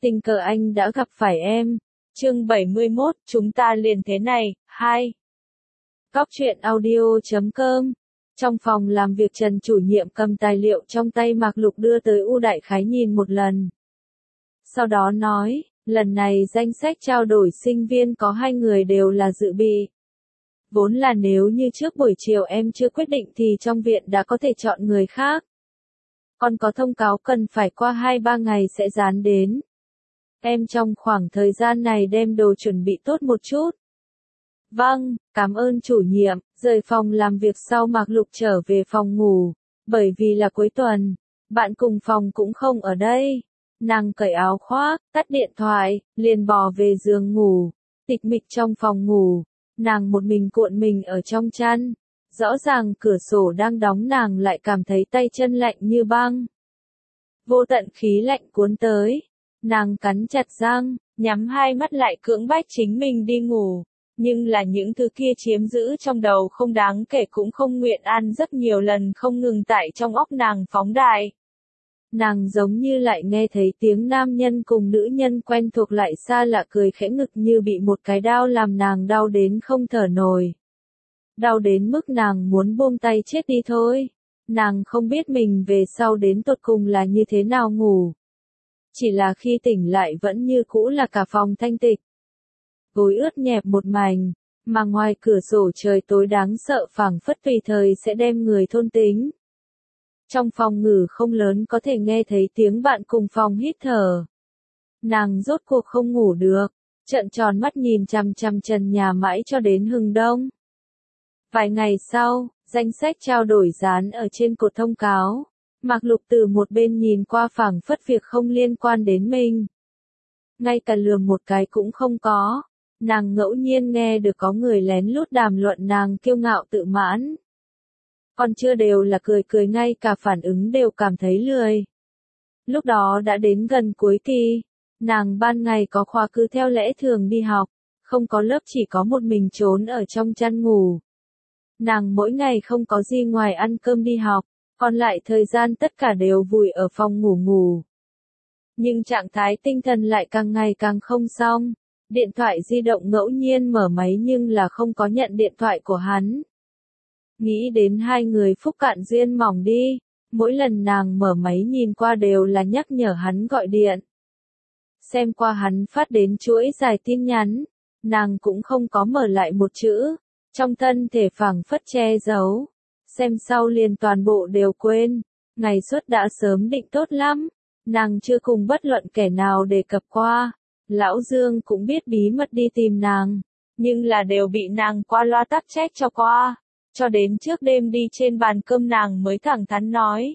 Tình cờ anh đã gặp phải em. Chương 71, chúng ta liền thế này, 2. Góc truyện audio.com. Trong phòng làm việc Trần chủ nhiệm cầm tài liệu trong tay Mạc Lục đưa tới U Đại Khái nhìn một lần. Sau đó nói, lần này danh sách trao đổi sinh viên có 2 người đều là dự bị. Vốn là nếu như trước buổi chiều em chưa quyết định thì trong viện đã có thể chọn người khác. Còn có thông cáo cần phải qua 2-3 ngày sẽ dán đến. Em trong khoảng thời gian này đem đồ chuẩn bị tốt một chút. Vâng, cảm ơn chủ nhiệm. Rời phòng làm việc sau Mạc Lục trở về phòng ngủ. Bởi vì là cuối tuần, bạn cùng phòng cũng không ở đây. Nàng cởi áo khoác, tắt điện thoại, liền bò về giường ngủ. Tịch mịch trong phòng ngủ, nàng một mình cuộn mình ở trong chăn. Rõ ràng cửa sổ đang đóng, nàng lại cảm thấy tay chân lạnh như băng. Vô tận khí lạnh cuốn tới. Nàng cắn chặt răng, nhắm hai mắt lại cưỡng bách chính mình đi ngủ. Nhưng là những thứ kia chiếm giữ trong đầu không đáng kể cũng không nguyện an giấc, nhiều lần không ngừng tại trong óc nàng phóng đại. Nàng giống như lại nghe thấy tiếng nam nhân cùng nữ nhân quen thuộc lại xa lạ cười khẽ, ngực như bị một cái đao làm nàng đau đến không thở nổi. Đau đến mức nàng muốn buông tay chết đi thôi. Nàng không biết mình về sau đến tột cùng là như thế nào ngủ. Chỉ là khi tỉnh lại vẫn như cũ là cả phòng thanh tịch. Gối ướt nhẹp một mảnh, mà ngoài cửa sổ trời tối đáng sợ phảng phất tùy thời sẽ đem người thôn tính. Trong phòng ngủ không lớn có thể nghe thấy tiếng bạn cùng phòng hít thở. Nàng rốt cuộc không ngủ được, trợn tròn mắt nhìn chằm chằm trần nhà mãi cho đến hừng đông. Vài ngày sau, danh sách trao đổi dán ở trên cột thông cáo. Mạc Lục từ một bên nhìn qua phảng phất việc không liên quan đến mình. Ngay cả lườm một cái cũng không có. Nàng ngẫu nhiên nghe được có người lén lút đàm luận nàng kiêu ngạo tự mãn. Còn chưa đều là cười cười, ngay cả phản ứng đều cảm thấy lười. Lúc đó đã đến gần cuối kỳ. Nàng ban ngày có khóa cứ theo lẽ thường đi học. Không có lớp, chỉ có một mình trốn ở trong chăn ngủ. Nàng mỗi ngày không có gì ngoài ăn cơm đi học. Còn lại thời gian tất cả đều vùi ở phòng ngủ. Nhưng trạng thái tinh thần lại càng ngày càng không xong. Điện thoại di động ngẫu nhiên mở máy nhưng là không có nhận điện thoại của hắn. Nghĩ đến 2 người phúc cạn duyên mỏng đi. Mỗi lần nàng mở máy nhìn qua đều là nhắc nhở hắn gọi điện. Xem qua hắn phát đến chuỗi dài tin nhắn. Nàng cũng không có mở lại một chữ. Trong thân thể phảng phất che giấu. Xem sau liền toàn bộ đều quên. Ngày suốt đã sớm định tốt lắm. Nàng chưa cùng bất luận kẻ nào đề cập qua. Lão Dương cũng biết bí mật đi tìm nàng. Nhưng là đều bị nàng qua loa tắc trách cho qua. Cho đến trước đêm đi trên bàn cơm nàng mới thẳng thắn nói.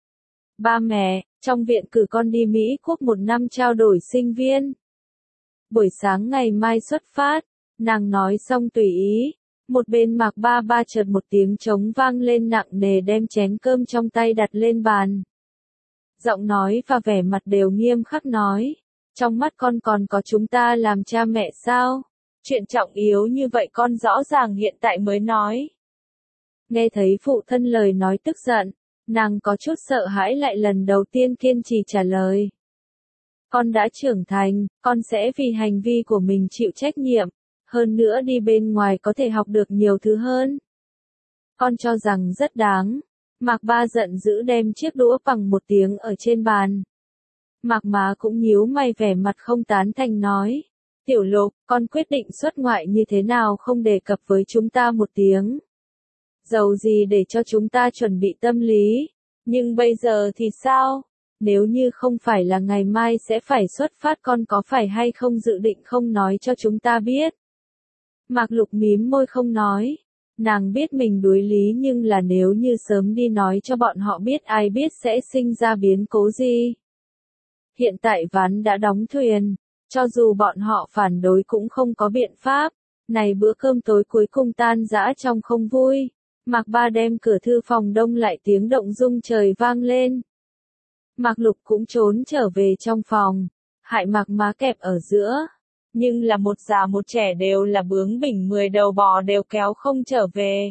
Ba mẹ, trong viện cử con đi Mỹ Quốc 1 năm trao đổi sinh viên. Buổi sáng ngày mai xuất phát. Nàng nói xong tùy ý. Một bên Mạc Ba Ba chợt một tiếng trống vang lên nặng nề, đem chén cơm trong tay đặt lên bàn. Giọng nói và vẻ mặt đều nghiêm khắc nói. Trong mắt con còn có chúng ta làm cha mẹ sao? Chuyện trọng yếu như vậy con rõ ràng hiện tại mới nói. Nghe thấy phụ thân lời nói tức giận, nàng có chút sợ hãi lại lần đầu tiên kiên trì trả lời. Con đã trưởng thành, con sẽ vì hành vi của mình chịu trách nhiệm. Hơn nữa đi bên ngoài có thể học được nhiều thứ hơn. Con cho rằng rất đáng. Mạc Ba giận dữ đem chiếc đũa bằng một tiếng ở trên bàn. Mạc Má cũng nhíu mày vẻ mặt không tán thành nói. Tiểu Lục, con quyết định xuất ngoại như thế nào không đề cập với chúng ta một tiếng. Dầu gì để cho chúng ta chuẩn bị tâm lý. Nhưng bây giờ thì sao? Nếu như không phải là ngày mai sẽ phải xuất phát, con có phải hay không dự định không nói cho chúng ta biết? Mạc Lục mím môi không nói. Nàng biết mình đối lý, nhưng là nếu như sớm đi nói cho bọn họ biết, ai biết sẽ sinh ra biến cố gì. Hiện tại ván đã đóng thuyền. Cho dù bọn họ phản đối cũng không có biện pháp. Này bữa cơm tối cuối cùng tan rã trong không vui. Mạc Ba đem cửa thư phòng đông lại, tiếng động rung trời vang lên. Mạc Lục cũng trốn trở về trong phòng. Hại Mạc Má kẹp ở giữa. Nhưng là một già một trẻ đều là bướng bỉnh, 10 đầu bò đều kéo không trở về.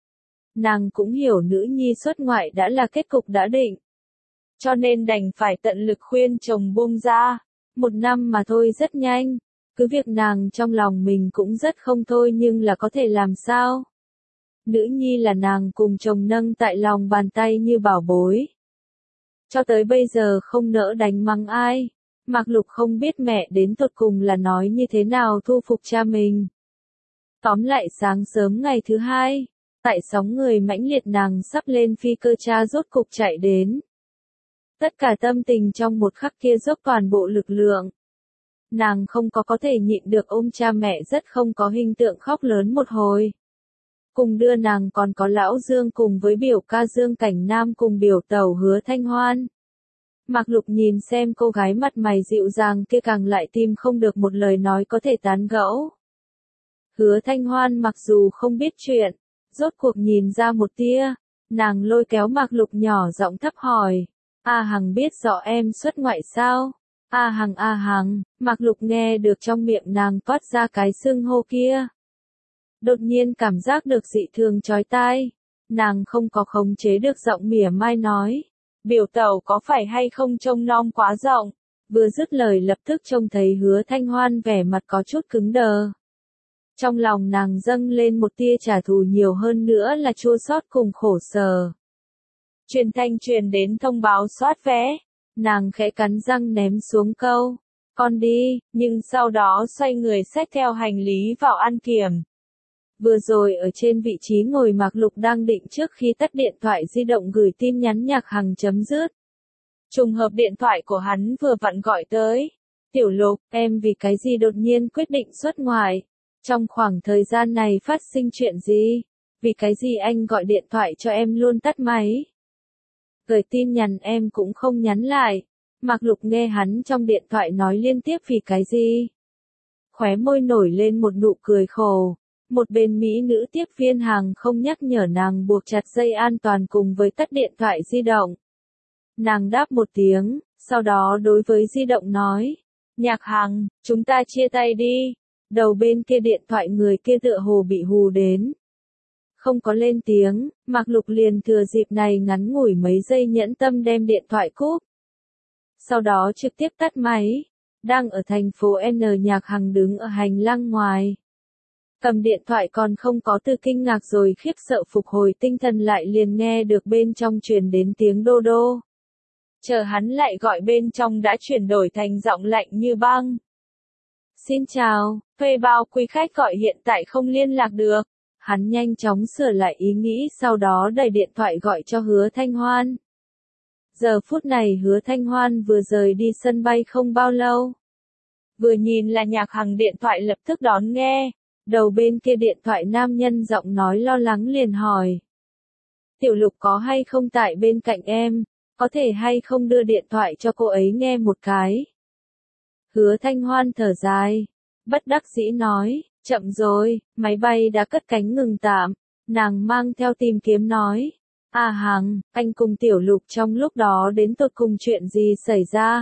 Nàng cũng hiểu nữ nhi xuất ngoại đã là kết cục đã định. Cho nên đành phải tận lực khuyên chồng buông ra. 1 năm mà thôi rất nhanh. Cứ việc nàng trong lòng mình cũng rất không thôi nhưng là có thể làm sao? Nữ nhi là nàng cùng chồng nâng tại lòng bàn tay như bảo bối. Cho tới bây giờ không nỡ đánh mắng ai. Mạc Lục không biết mẹ đến tột cùng là nói như thế nào thu phục cha mình. Tóm lại sáng sớm ngày thứ 2, tại sóng người mãnh liệt nàng sắp lên phi cơ cha rốt cục chạy đến. Tất cả tâm tình trong một khắc kia dốc toàn bộ lực lượng. Nàng không có thể nhịn được ôm cha mẹ rất không có hình tượng khóc lớn một hồi. Cùng đưa nàng còn có lão Dương cùng với biểu ca Dương Cảnh Nam cùng biểu tẩu Hứa Thanh Hoan. Mạc Lục nhìn xem cô gái mặt mày dịu dàng kia càng lại tìm không được một lời nói có thể tán gẫu. Hứa Thanh Hoan mặc dù không biết chuyện, rốt cuộc nhìn ra một tia, nàng lôi kéo Mạc Lục nhỏ giọng thấp hỏi, A Hằng biết rõ em xuất ngoại sao? A Hằng, Mạc Lục nghe được trong miệng nàng toát ra cái xưng hô kia. Đột nhiên cảm giác được dị thường chói tai, nàng không có khống chế được giọng mỉa mai nói, biểu tẩu có phải hay không trông nom quá rộng, vừa dứt lời lập tức trông thấy Hứa Thanh Hoan vẻ mặt có chút cứng đờ. Trong lòng nàng dâng lên một tia trả thù nhiều hơn nữa là chua xót cùng khổ sở. Truyền thanh truyền đến thông báo soát vé, nàng khẽ cắn răng ném xuống câu, con đi, nhưng sau đó xoay người xách theo hành lý vào ăn kiểm. Vừa rồi ở trên vị trí ngồi Mạc Lục đang định trước khi tắt điện thoại di động gửi tin nhắn Nhạc Hằng chấm dứt. Trùng hợp điện thoại của hắn vừa vặn gọi tới. Tiểu Lục, em vì cái gì đột nhiên quyết định xuất ngoại? Trong khoảng thời gian này phát sinh chuyện gì? Vì cái gì anh gọi điện thoại cho em luôn tắt máy? Gửi tin nhắn em cũng không nhắn lại. Mạc Lục nghe hắn trong điện thoại nói liên tiếp vì cái gì? Khóe môi nổi lên một nụ cười khổ. Một bên mỹ nữ tiếp viên hàng không nhắc nhở nàng buộc chặt dây an toàn cùng với tắt điện thoại di động. Nàng đáp một tiếng, sau đó đối với di động nói, Nhạc Hằng, chúng ta chia tay đi. Đầu bên kia điện thoại người kia tựa hồ bị hù đến. Không có lên tiếng, Mạc Lục liền thừa dịp này ngắn ngủi mấy giây nhẫn tâm đem điện thoại cúp. Sau đó trực tiếp tắt máy. Đang ở thành phố N, Nhạc Hằng đứng ở hành lang ngoài. Cầm điện thoại còn không có từ kinh ngạc rồi khiếp sợ phục hồi tinh thần lại liền nghe được bên trong truyền đến tiếng đô đô. Chờ hắn lại gọi bên trong đã chuyển đổi thành giọng lạnh như băng. Xin chào, thuê bao quý khách gọi hiện tại không liên lạc được. Hắn nhanh chóng sửa lại ý nghĩ sau đó đẩy điện thoại gọi cho Hứa Thanh Hoan. Giờ phút này Hứa Thanh Hoan vừa rời đi sân bay không bao lâu. Vừa nhìn là Nhạc Hằng điện thoại lập tức đón nghe. Đầu bên kia điện thoại nam nhân giọng nói lo lắng liền hỏi. Tiểu Lục có hay không tại bên cạnh em, có thể hay không đưa điện thoại cho cô ấy nghe một cái. Hứa Thanh Hoan thở dài, bất đắc dĩ nói, chậm rồi, máy bay đã cất cánh ngừng tạm, nàng mang theo tìm kiếm nói. A Hằng, anh cùng Tiểu Lục trong lúc đó đến tột cùng chuyện gì xảy ra?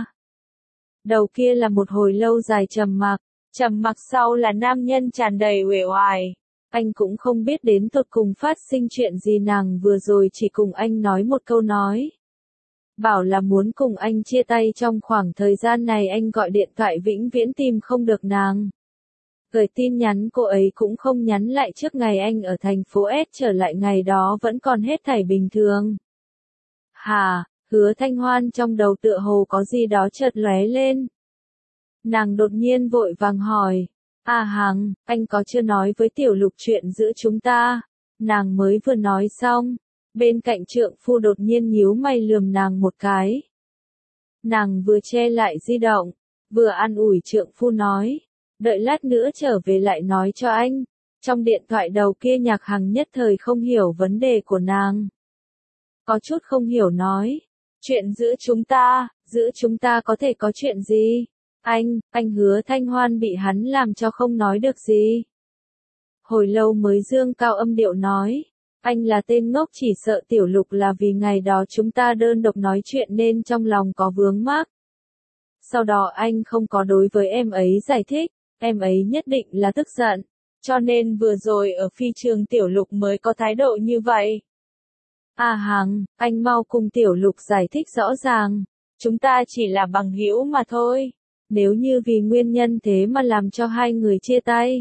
Đầu kia là một hồi lâu dài trầm mặc. Trầm mặc sau là nam nhân tràn đầy uể oải. Anh cũng không biết đến tột cùng phát sinh chuyện gì nàng vừa rồi chỉ cùng anh nói một câu nói. Bảo là muốn cùng anh chia tay trong khoảng thời gian này anh gọi điện thoại vĩnh viễn tìm không được nàng. Gửi tin nhắn cô ấy cũng không nhắn lại trước ngày anh ở thành phố S trở lại ngày đó vẫn còn hết thảy bình thường. Hà, Hứa Thanh Hoan trong đầu tựa hồ có gì đó chợt lóe lên. Nàng đột nhiên vội vàng hỏi, A Hằng, anh có chưa nói với Tiểu Lục chuyện giữa chúng ta? Nàng mới vừa nói xong, bên cạnh trượng phu đột nhiên nhíu mày lườm nàng một cái. Nàng vừa che lại di động, vừa an ủi trượng phu nói, đợi lát nữa trở về lại nói cho anh. Trong điện thoại đầu kia Nhạc Hằng nhất thời không hiểu vấn đề của nàng. Có chút không hiểu nói, chuyện giữa chúng ta có thể có chuyện gì? Anh Hứa Thanh Hoan bị hắn làm cho không nói được gì. Hồi lâu mới dương cao âm điệu nói, anh là tên ngốc chỉ sợ Tiểu Lục là vì ngày đó chúng ta đơn độc nói chuyện nên trong lòng có vướng mắc. Sau đó anh không có đối với em ấy giải thích, em ấy nhất định là tức giận, cho nên vừa rồi ở phi trường Tiểu Lục mới có thái độ như vậy. A Hằng, anh mau cùng Tiểu Lục giải thích rõ ràng, chúng ta chỉ là bằng hữu mà thôi. Nếu như vì nguyên nhân thế mà làm cho hai người chia tay,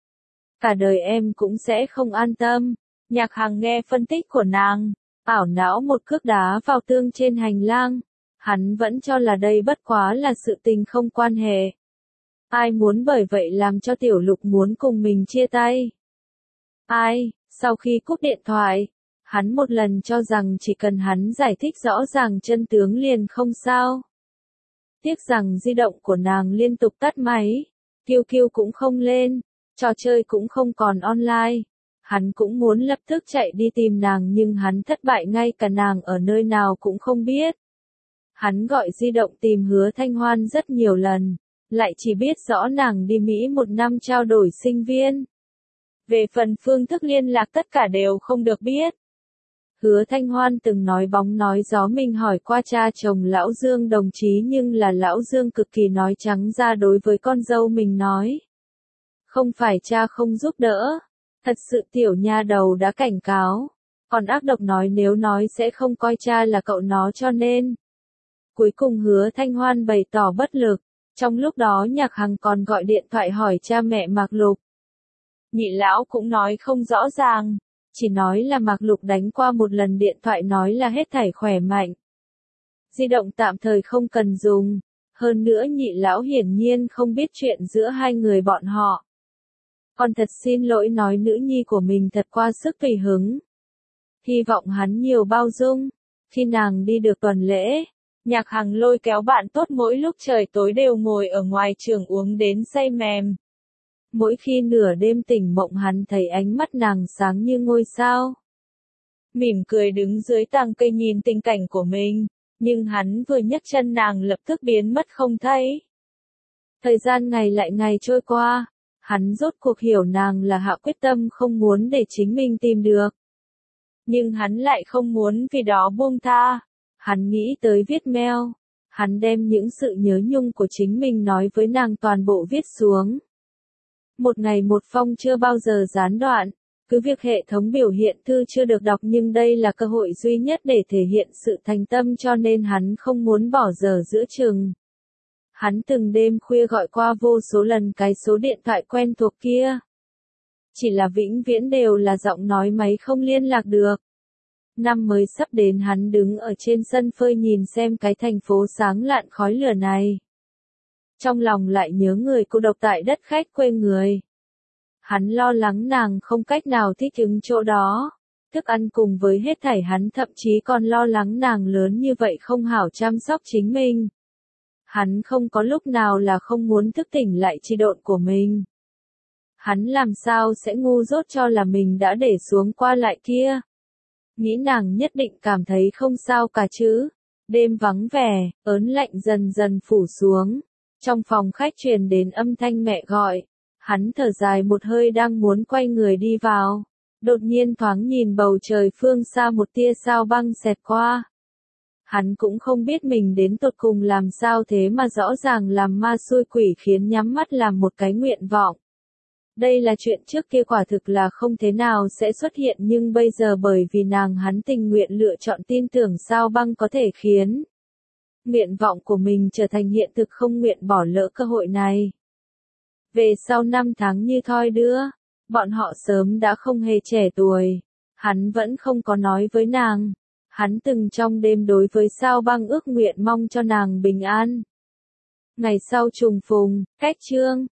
cả đời em cũng sẽ không an tâm. Nhạc Hằng nghe phân tích của nàng, ảo não một cước đá vào tường trên hành lang. Hắn vẫn cho là đây bất quá là sự tình không quan hệ. Ai muốn bởi vậy làm cho Tiểu Lục muốn cùng mình chia tay? Ai? Sau khi cúp điện thoại, hắn một lần cho rằng chỉ cần hắn giải thích rõ ràng chân tướng liền không sao. Tiếc rằng di động của nàng liên tục tắt máy, QQ cũng không lên, trò chơi cũng không còn online. Hắn cũng muốn lập tức chạy đi tìm nàng nhưng hắn thất bại, ngay cả nàng ở nơi nào cũng không biết. Hắn gọi di động tìm Hứa Thanh Hoan rất nhiều lần, lại chỉ biết rõ nàng đi Mỹ một năm trao đổi sinh viên. Về phần phương thức liên lạc tất cả đều không được biết. Hứa Thanh Hoan từng nói bóng nói gió mình hỏi qua cha chồng Lão Dương đồng chí nhưng là Lão Dương cực kỳ nói trắng ra đối với con dâu mình nói. Không phải cha không giúp đỡ, thật sự tiểu nha đầu đã cảnh cáo, còn ác độc nói nếu nói sẽ không coi cha là cậu nó cho nên. Cuối cùng Hứa Thanh Hoan bày tỏ bất lực, trong lúc đó Nhạc Hằng còn gọi điện thoại hỏi cha mẹ Mạc Lục. Nhị lão cũng nói không rõ ràng, chỉ nói là Mạc Lục đánh qua một lần điện thoại nói là hết thảy khỏe mạnh. Di động tạm thời không cần dùng, hơn nữa nhị lão hiển nhiên không biết chuyện giữa hai người bọn họ. Con thật xin lỗi nói nữ nhi của mình thật qua sức tùy hứng. Hy vọng hắn nhiều bao dung. Khi nàng đi được tuần lễ, Nhạc Hằng lôi kéo bạn tốt mỗi lúc trời tối đều ngồi ở ngoài trường uống đến say mềm. Mỗi khi nửa đêm tỉnh mộng hắn thấy ánh mắt nàng sáng như ngôi sao. Mỉm cười đứng dưới tàng cây nhìn tình cảnh của mình, nhưng hắn vừa nhấc chân nàng lập tức biến mất không thấy. Thời gian ngày lại ngày trôi qua, hắn rốt cuộc hiểu nàng là hạ quyết tâm không muốn để chính mình tìm được. Nhưng hắn lại không muốn vì đó buông tha. Hắn nghĩ tới viết mail, hắn đem những sự nhớ nhung của chính mình nói với nàng toàn bộ viết xuống. Một ngày một phong chưa bao giờ gián đoạn, cứ việc hệ thống biểu hiện thư chưa được đọc nhưng đây là cơ hội duy nhất để thể hiện sự thành tâm cho nên hắn không muốn bỏ dở giữa chừng. Hắn từng đêm khuya gọi qua vô số lần cái số điện thoại quen thuộc kia. Chỉ là vĩnh viễn đều là giọng nói máy không liên lạc được. Năm mới sắp đến hắn đứng ở trên sân phơi nhìn xem cái thành phố sáng lạn khói lửa này. Trong lòng lại nhớ người cô độc tại đất khách quê người. Hắn lo lắng nàng không cách nào thích ứng chỗ đó. Thức ăn cùng với hết thảy hắn thậm chí còn lo lắng nàng lớn như vậy không hảo chăm sóc chính mình. Hắn không có lúc nào là không muốn thức tỉnh lại chi độn của mình. Hắn làm sao sẽ ngu dốt cho là mình đã để xuống qua lại kia. Nghĩ nàng nhất định cảm thấy không sao cả chứ. Đêm vắng vẻ, ớn lạnh dần dần phủ xuống. Trong phòng khách truyền đến âm thanh mẹ gọi. Hắn thở dài một hơi đang muốn quay người đi vào. Đột nhiên thoáng nhìn bầu trời phương xa một tia sao băng xẹt qua. Hắn cũng không biết mình đến tột cùng làm sao thế mà rõ ràng làm ma xui quỷ khiến nhắm mắt làm một cái nguyện vọng. Đây là chuyện trước kia quả thực là không thế nào sẽ xuất hiện nhưng bây giờ bởi vì nàng hắn tình nguyện lựa chọn tin tưởng sao băng có thể khiến nguyện vọng của mình trở thành hiện thực, không nguyện bỏ lỡ cơ hội này. Về sau 5 tháng như thoi đưa, bọn họ sớm đã không hề trẻ tuổi. Hắn vẫn không có nói với nàng. Hắn từng trong đêm đối với sao băng ước nguyện mong cho nàng bình an. Ngày sau trùng phùng, cách chương.